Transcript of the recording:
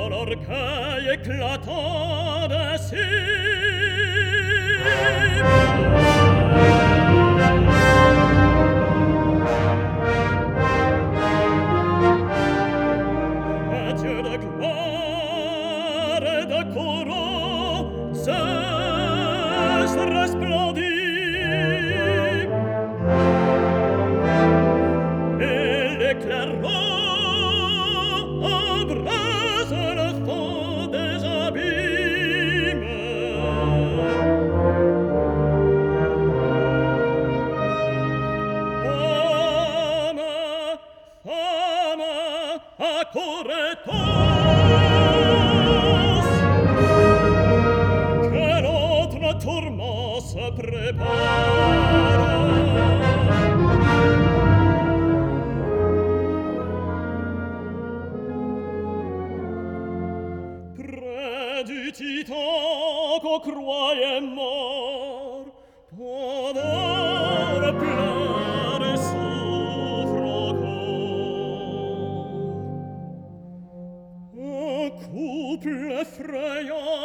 dans l'orgueil éclatant d'un cible. Un Dieu de gloire et de couronne cesse resplendit, et l'éclairant embrase le fond des abîmes. Femme, accourez tous, que l'autre tourment se prépare. Près du Titan qu'on croyait mort, pendant pleure et souffre encore. Un couple effrayant